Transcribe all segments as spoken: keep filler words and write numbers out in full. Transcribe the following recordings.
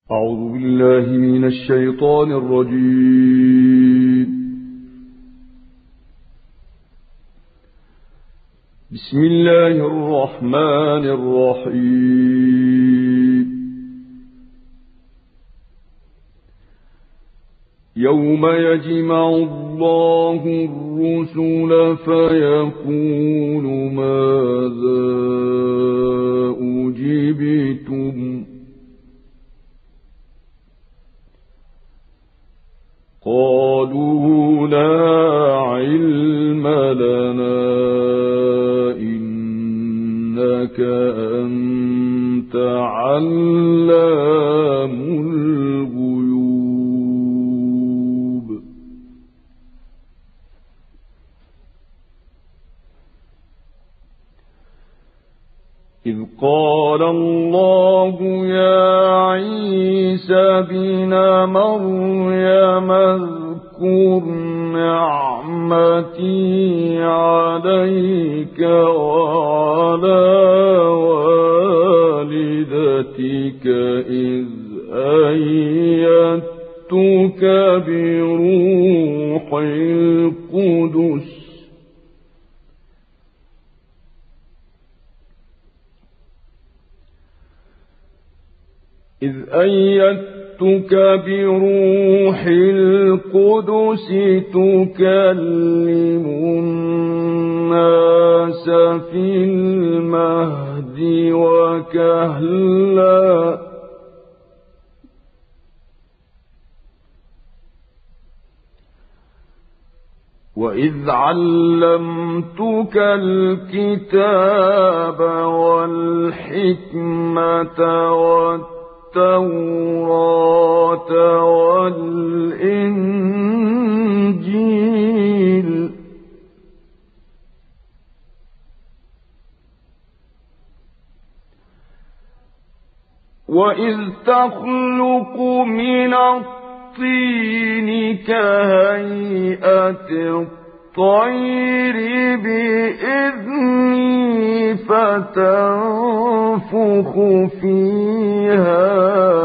أعوذ بالله من الشيطان الرجيم. بسم الله الرحمن الرحيم. يوم يجمع الله الرسل فيقول ماذا أجبتم قالوا لا علم لنا إنك أنت علام الغيوب. إذ قال الله يا عيسى ابن مريم اذكر نعمتي عليك وعلى والدتك إذ أيدتك بروح القدس إذ أيدتك بروح القدس تكلم الناس في المهد وكهلا وإذ علمتك الكتاب والحكمة والتوراة والإنجيل وإذ تخلق من الطين كهيئة الطير بإذني فتنفخ فيها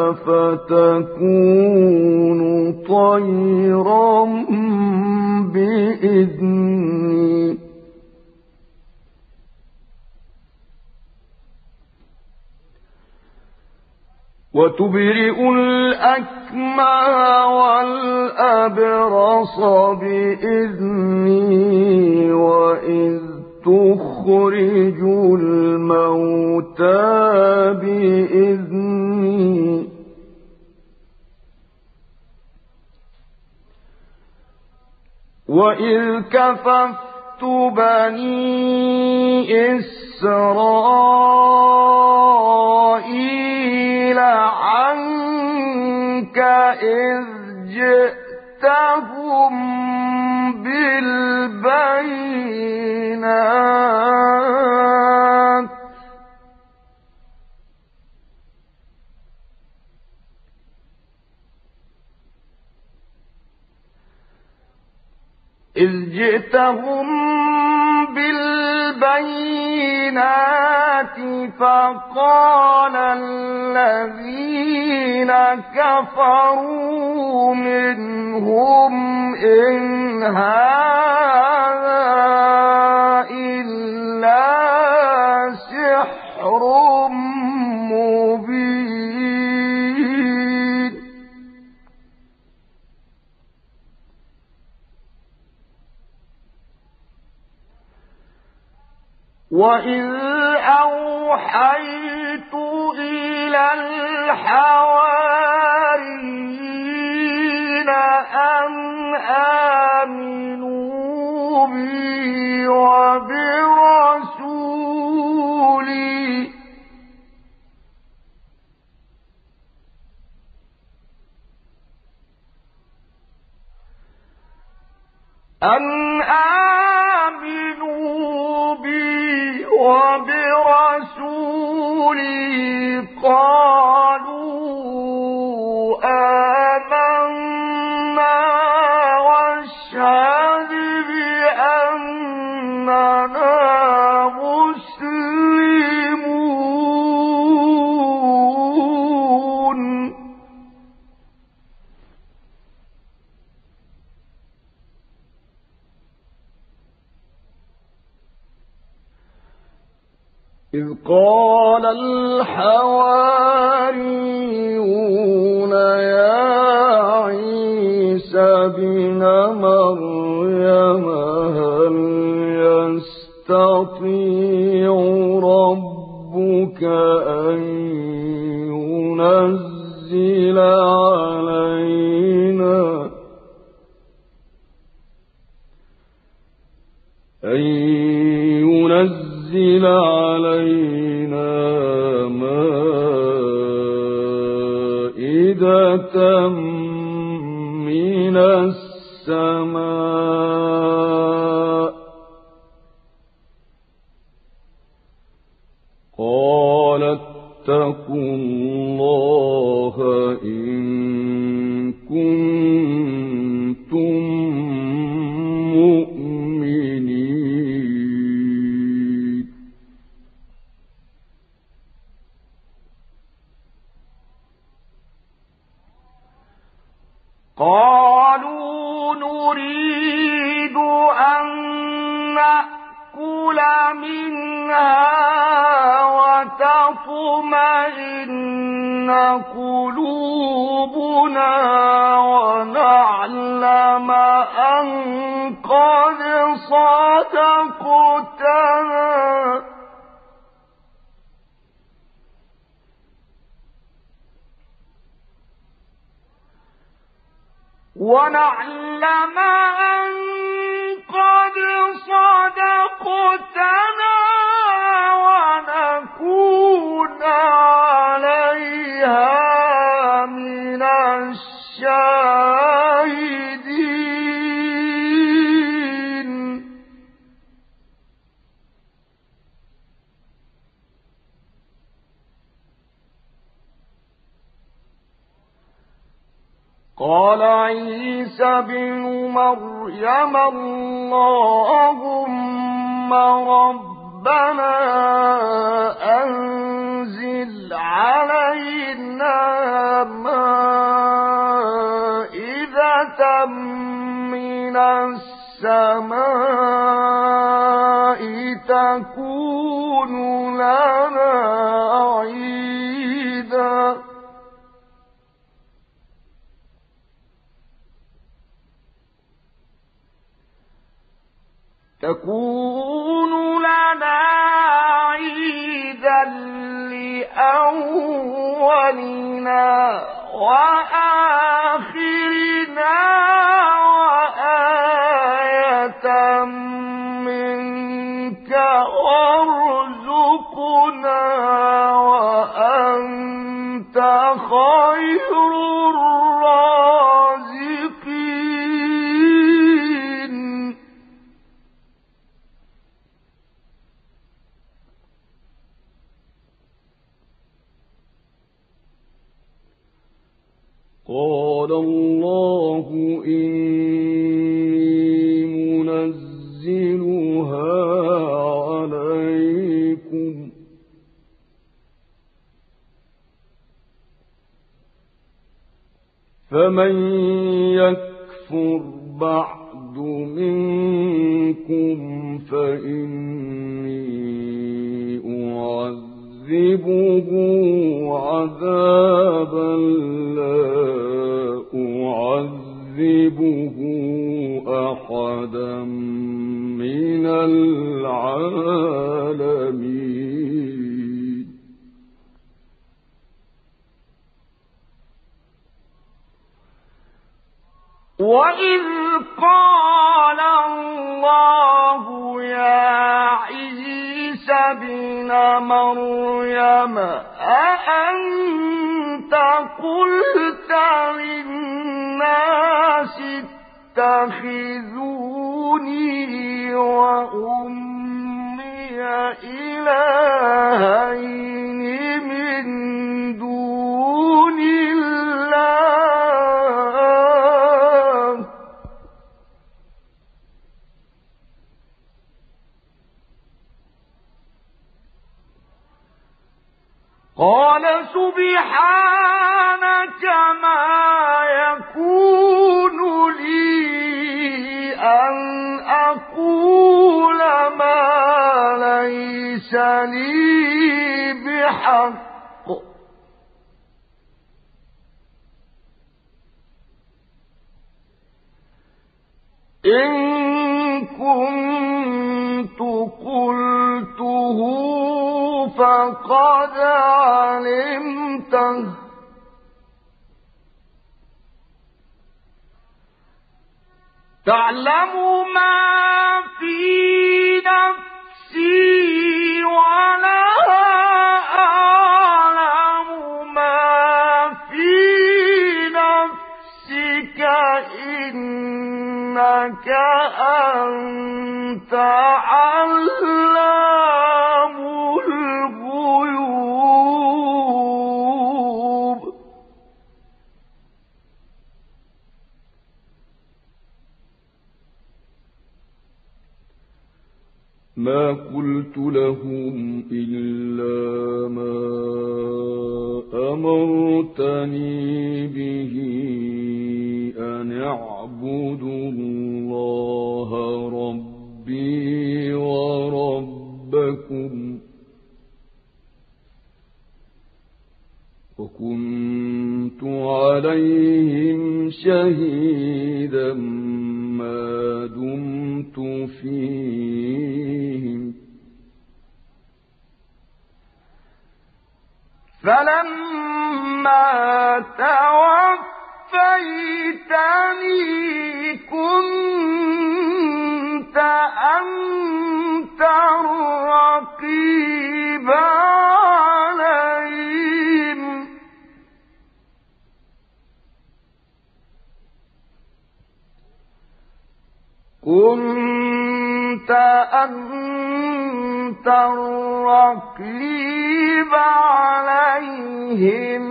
فتكون طيرا بإذني وتبرئ الأكمى والأبرص بإذني وإذ تخرج الموتى بإذني وإذ كففت بني إسرائيل عنك إذ جئتهم بالبينات إذ جئتهم بالبينات فقال الذين كفروا منهم إن هذا إلا سحر مبين. وإذ أوحيت إلى الحواريين أن آمنوا بي وبرسولي أن آمنوا بي وبرسولي قالوا آمنا واشهد بأننا مسلمون. إذ قال الحواريون يا عيسى ابن مريم هل يستطيع ربك أن ينزل علينا أن ينزل علينا مائدة من السماء قال اتقوا الله إن كنتم مؤمنين قالوا نريد أن نأكل منها وتطمئن قلوبنا ونعلم أن قد صدقتنا ونعلم أن قد صدقتنا ونكون عليها من الشاهدين قال عيسى بن مريم اللهم ربنا أنزل علينا مائدة من السماء تكون لنا عيدا تكون لنا عيدا لأولنا وآخرنا وآية منك وارزقنا وأنت خير الرازقين قال الله إني منزلها عليكم فمن يكفر بعد منكم فإني أعذبه عذابا لا أعذبه أحدا من العالمين وإذ قال الله يا عيسى ابن مريم أأنت قلت للناس اتخذوني وأمي إلهين من دون الله قال سبحانك ما يكون لي أن أقول ما ليس لي الحق إن كنت قلته فقد علمته تعلم ما في نفسي ولا أعلم ما في نفسك إنك أنت علام الغيوب ما قلت لهم إلا ما أمرتني به أن اعبدوا الله ربي وربكم وكنت عليهم شهيدا ما دمت فيهم فلما توفيتني كنت أنت الرقيب عليهم كنت أنت الرقيب عليهم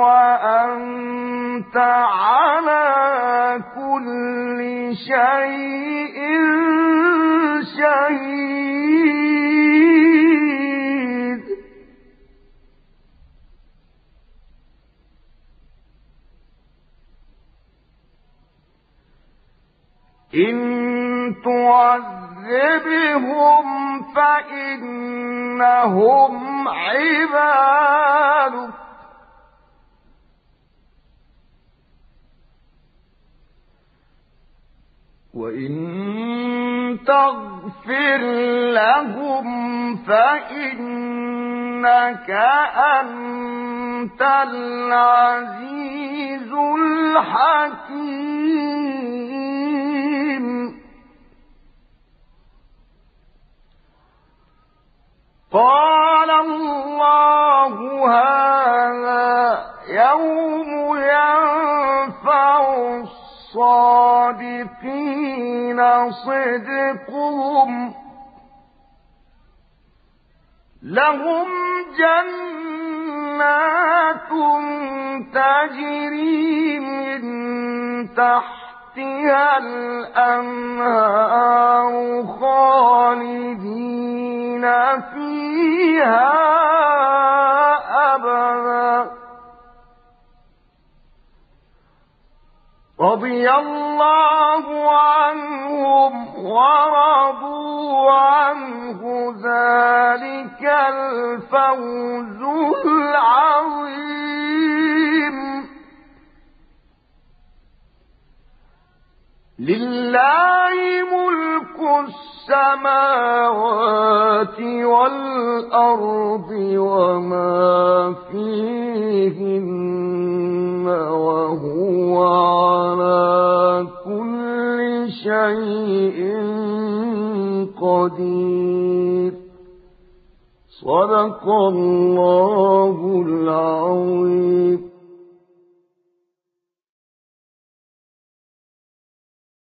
وأنت على كل شيء شهيد إن تعذبهم فإنهم عبادك وإن تغفر لهم فإنك أنت العزيز الحكيم قال الله هذا يوم ينفع الصادقين صدقهم لهم جنات تجري من تحتها الأنهار خالدين فيها أبدا رضي الله عنهم ورضوا عنه ذلك الفوز العظيم لله ملك السماوات والأرض وما فيهن وهو على كل شيء قدير صدق الله العظيم.